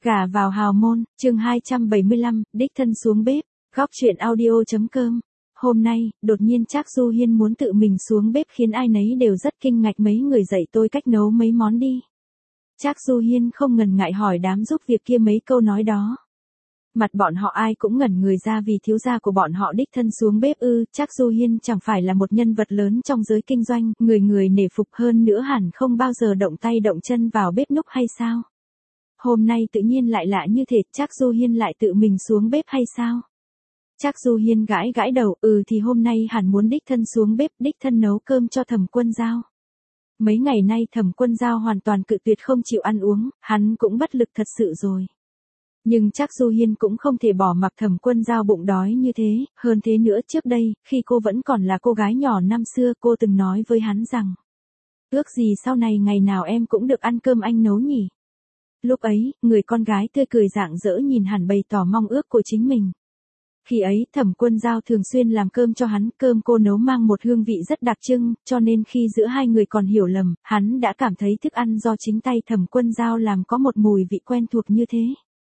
Gả vào hào môn, chương 275, đích thân xuống bếp, góc truyện audio.com. Hôm nay, đột nhiên Trác Du Hiên muốn tự mình xuống bếp khiến ai nấy đều rất kinh ngạc, mấy người dạy tôi cách nấu mấy món đi. Trác Du Hiên không ngần ngại hỏi đám giúp việc kia mấy câu nói đó. Mặt bọn họ ai cũng ngẩn người ra vì thiếu gia của bọn họ đích thân xuống bếp ư. Trác Du Hiên chẳng phải là một nhân vật lớn trong giới kinh doanh, người người nể phục, hơn nữa hẳn không bao giờ động tay động chân vào bếp núc hay sao? Hôm nay tự nhiên lại lạ như thế, Trác Du Hiên lại tự mình xuống bếp hay sao? Trác Du Hiên gãi gãi đầu, thì hôm nay hẳn muốn đích thân xuống bếp, đích thân nấu cơm cho Thẩm Quân Dao. Mấy ngày nay Thẩm Quân Dao hoàn toàn cự tuyệt không chịu ăn uống, hắn cũng bất lực thật sự rồi. Nhưng Trác Du Hiên cũng không thể bỏ mặc Thẩm Quân Dao bụng đói như thế, hơn thế nữa trước đây, khi cô vẫn còn là cô gái nhỏ năm xưa, cô từng nói với hắn rằng: ước gì sau này ngày nào em cũng được ăn cơm anh nấu nhỉ. Lúc ấy, người con gái tươi cười rạng rỡ nhìn hắn bày tỏ mong ước của chính mình. Khi ấy, Thẩm Quân Dao thường xuyên làm cơm cho hắn, cơm cô nấu mang một hương vị rất đặc trưng, cho nên khi giữa hai người còn hiểu lầm, hắn đã cảm thấy thức ăn do chính tay Thẩm Quân Dao làm có một mùi vị quen thuộc như thế.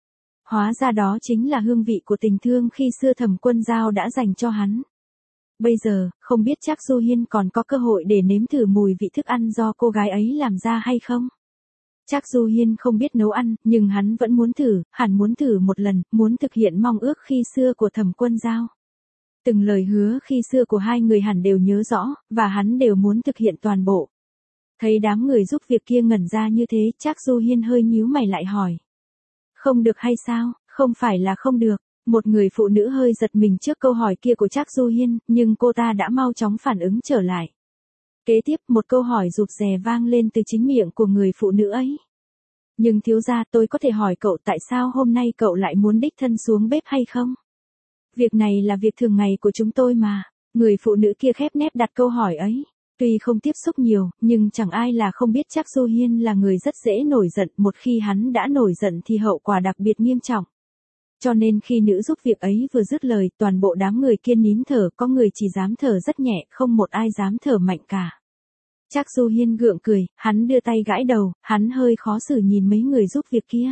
Hóa ra đó chính là hương vị của tình thương khi xưa Thẩm Quân Dao đã dành cho hắn. Bây giờ, không biết Trác Du Hiên còn có cơ hội để nếm thử mùi vị thức ăn do cô gái ấy làm ra hay không? Trác Du Hiên không biết nấu ăn, nhưng hắn vẫn muốn thử, hẳn muốn thử một lần, muốn thực hiện mong ước khi xưa của Thẩm Quân Dao. Từng lời hứa khi xưa của hai người hẳn đều nhớ rõ, và hắn đều muốn thực hiện toàn bộ. Thấy đám người giúp việc kia ngẩn ra như thế, Trác Du Hiên hơi nhíu mày lại hỏi: không được hay sao? Không phải là không được. Một người phụ nữ hơi giật mình trước câu hỏi kia của Trác Du Hiên, nhưng cô ta đã mau chóng phản ứng trở lại. Kế tiếp, một câu hỏi rụt rè vang lên từ chính miệng của người phụ nữ ấy. Nhưng thiếu gia, tôi có thể hỏi cậu tại sao hôm nay cậu lại muốn đích thân xuống bếp hay không? Việc này là việc thường ngày của chúng tôi mà. Người phụ nữ kia khép nép đặt câu hỏi ấy. Tuy không tiếp xúc nhiều, nhưng chẳng ai là không biết Trác Du Hiên là người rất dễ nổi giận, một khi hắn đã nổi giận thì hậu quả đặc biệt nghiêm trọng. Cho nên khi nữ giúp việc ấy vừa dứt lời, toàn bộ đám người kia nín thở, có người chỉ dám thở rất nhẹ, không một ai dám thở mạnh cả. Trác Du Hiên gượng cười, hắn đưa tay gãi đầu, hắn hơi khó xử nhìn mấy người giúp việc kia.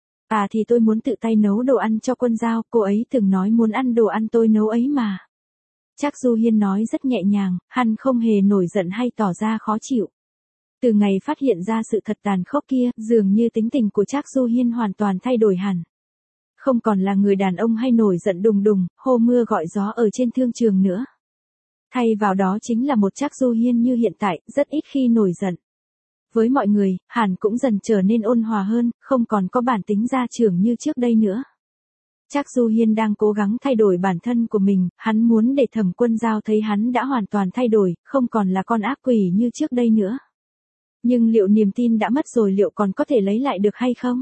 Thì tôi muốn tự tay nấu đồ ăn cho Quân Dao, cô ấy từng nói muốn ăn đồ ăn tôi nấu ấy mà. Trác Du Hiên nói rất nhẹ nhàng, hắn không hề nổi giận hay tỏ ra khó chịu. Từ ngày phát hiện ra sự thật tàn khốc kia, dường như tính tình của Trác Du Hiên hoàn toàn thay đổi hẳn. Không còn là người đàn ông hay nổi giận đùng đùng, hô mưa gọi gió ở trên thương trường nữa. Thay vào đó chính là một Trác Du Hiên như hiện tại, rất ít khi nổi giận. Với mọi người, hắn cũng dần trở nên ôn hòa hơn, không còn có bản tính gia trưởng như trước đây nữa. Trác Du Hiên đang cố gắng thay đổi bản thân của mình, hắn muốn để Thẩm Quân Dao thấy hắn đã hoàn toàn thay đổi, không còn là con ác quỷ như trước đây nữa. Nhưng liệu niềm tin đã mất rồi liệu còn có thể lấy lại được hay không?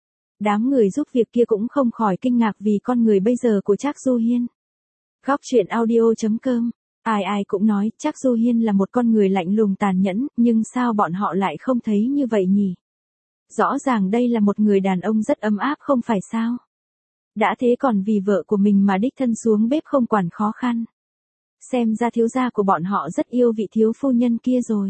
Đám người giúp việc kia cũng không khỏi kinh ngạc vì con người bây giờ của Trác Du Hiên. Góc truyện audio.com. Ai cũng nói Trác Du Hiên là một con người lạnh lùng tàn nhẫn, nhưng sao bọn họ lại không thấy như vậy nhỉ? Rõ ràng đây là một người đàn ông rất ấm áp không phải sao? Đã thế còn vì vợ của mình mà đích thân xuống bếp không quản khó khăn. Xem ra thiếu gia của bọn họ rất yêu vị thiếu phu nhân kia rồi.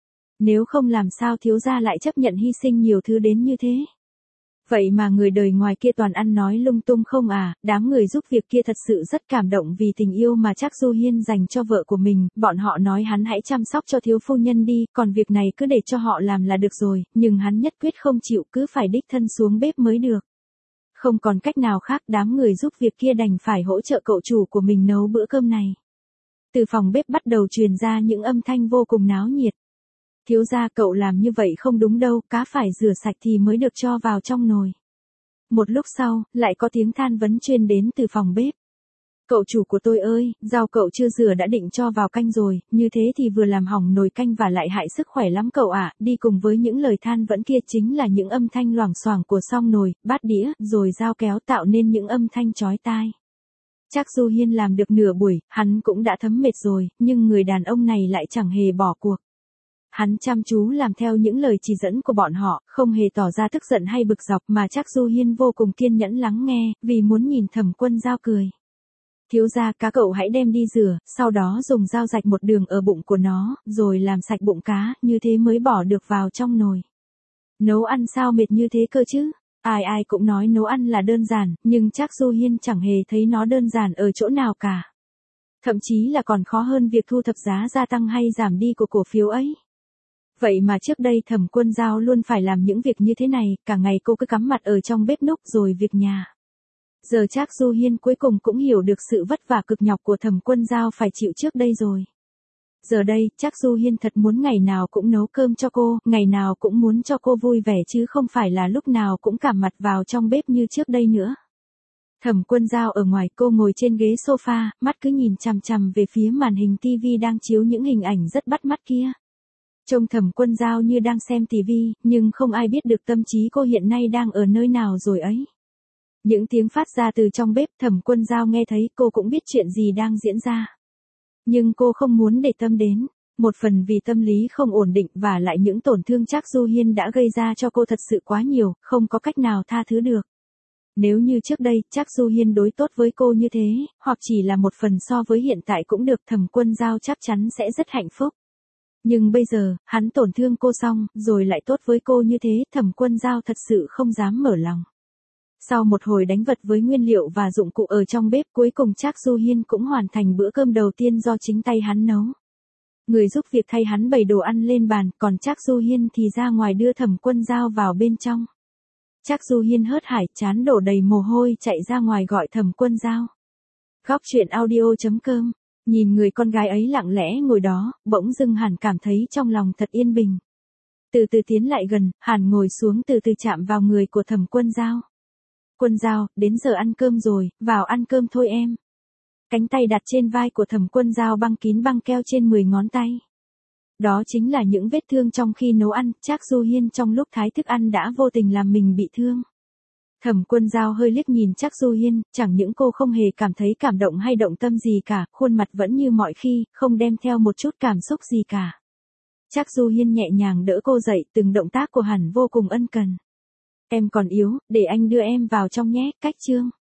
Nếu không làm sao thiếu gia lại chấp nhận hy sinh nhiều thứ đến như thế? Vậy mà người đời ngoài kia toàn ăn nói lung tung không à? Đám người giúp việc kia thật sự rất cảm động vì tình yêu mà Trác Du Hiên dành cho vợ của mình, bọn họ nói hắn hãy chăm sóc cho thiếu phu nhân đi, còn việc này cứ để cho họ làm là được rồi, nhưng hắn nhất quyết không chịu, cứ phải đích thân xuống bếp mới được. Không còn cách nào khác, đám người giúp việc kia đành phải hỗ trợ cậu chủ của mình nấu bữa cơm này. Từ phòng bếp bắt đầu truyền ra những âm thanh vô cùng náo nhiệt. Thiếu gia, cậu làm như vậy không đúng đâu, cá phải rửa sạch thì mới được cho vào trong nồi. Một lúc sau, lại có tiếng than vấn truyền đến từ phòng bếp. Cậu chủ của tôi ơi, rau cậu chưa rửa đã định cho vào canh rồi, như thế thì vừa làm hỏng nồi canh và lại hại sức khỏe lắm cậu ạ. Đi cùng với những lời than vẫn kia chính là những âm thanh loảng xoảng của xong nồi, bát đĩa, rồi dao kéo tạo nên những âm thanh chói tai. Trác Du Hiên làm được nửa buổi, hắn cũng đã thấm mệt rồi, nhưng người đàn ông này lại chẳng hề bỏ cuộc. Hắn chăm chú làm theo những lời chỉ dẫn của bọn họ, không hề tỏ ra tức giận hay bực dọc mà Trác Du Hiên vô cùng kiên nhẫn lắng nghe, vì muốn nhìn Thẩm Quân Dao cười. Thiếu gia, cá cậu hãy đem đi rửa, sau đó dùng dao rạch một đường ở bụng của nó, rồi làm sạch bụng cá, như thế mới bỏ được vào trong nồi. Nấu ăn sao mệt như thế cơ chứ? Ai ai cũng nói nấu ăn là đơn giản, nhưng Trác Du Hiên chẳng hề thấy nó đơn giản ở chỗ nào cả. Thậm chí là còn khó hơn việc thu thập giá gia tăng hay giảm đi của cổ phiếu ấy. Vậy mà trước đây Thẩm Quân Dao luôn phải làm những việc như thế này, cả ngày cô cứ cắm mặt ở trong bếp núc rồi việc nhà. Giờ Trác Du Hiên cuối cùng cũng hiểu được sự vất vả cực nhọc của Thẩm Quân Dao phải chịu trước đây rồi. Giờ đây, Trác Du Hiên thật muốn ngày nào cũng nấu cơm cho cô, ngày nào cũng muốn cho cô vui vẻ chứ không phải là lúc nào cũng cảm mặt vào trong bếp như trước đây nữa. Thẩm Quân Dao ở ngoài, cô ngồi trên ghế sofa, mắt cứ nhìn chằm chằm về phía màn hình tivi đang chiếu những hình ảnh rất bắt mắt kia. Trông Thẩm Quân Dao như đang xem tivi, nhưng không ai biết được tâm trí cô hiện nay đang ở nơi nào rồi ấy. Những tiếng phát ra từ trong bếp, Thẩm Quân Dao nghe thấy, cô cũng biết chuyện gì đang diễn ra. Nhưng cô không muốn để tâm đến, một phần vì tâm lý không ổn định và lại những tổn thương Trác Du Hiên đã gây ra cho cô thật sự quá nhiều, không có cách nào tha thứ được. Nếu như trước đây, Trác Du Hiên đối tốt với cô như thế, hoặc chỉ là một phần so với hiện tại cũng được, Thẩm Quân Dao chắc chắn sẽ rất hạnh phúc. Nhưng bây giờ, hắn tổn thương cô xong, rồi lại tốt với cô như thế, Thẩm Quân Dao thật sự không dám mở lòng. Sau một hồi đánh vật với nguyên liệu và dụng cụ ở trong bếp, cuối cùng Trác Du Hiên cũng hoàn thành bữa cơm đầu tiên do chính tay hắn nấu. Người giúp việc thay hắn bày đồ ăn lên bàn, còn Trác Du Hiên thì ra ngoài đưa Thẩm Quân Dao vào bên trong. Trác Du Hiên hớt hải, trán đổ đầy mồ hôi chạy ra ngoài gọi Thẩm Quân Dao. Góc truyện audio.com. Nhìn người con gái ấy lặng lẽ ngồi đó, bỗng dưng Hàn cảm thấy trong lòng thật yên bình. Từ từ tiến lại gần, Hàn ngồi xuống từ từ chạm vào người của Thẩm Quân Dao. Quân Dao, đến giờ ăn cơm rồi, vào ăn cơm thôi em. Cánh tay đặt trên vai của Thẩm Quân Dao băng kín băng keo trên 10 ngón tay. Đó chính là những vết thương trong khi nấu ăn, Trác Du Hiên trong lúc thái thức ăn đã vô tình làm mình bị thương. Thẩm Quân Dao hơi liếc nhìn Trác Du Hiên, chẳng những cô không hề cảm thấy cảm động hay động tâm gì cả, khuôn mặt vẫn như mọi khi, không đem theo một chút cảm xúc gì cả. Trác Du Hiên nhẹ nhàng đỡ cô dậy, từng động tác của hắn vô cùng ân cần. Em còn yếu, để anh đưa em vào trong nhé, cách chương.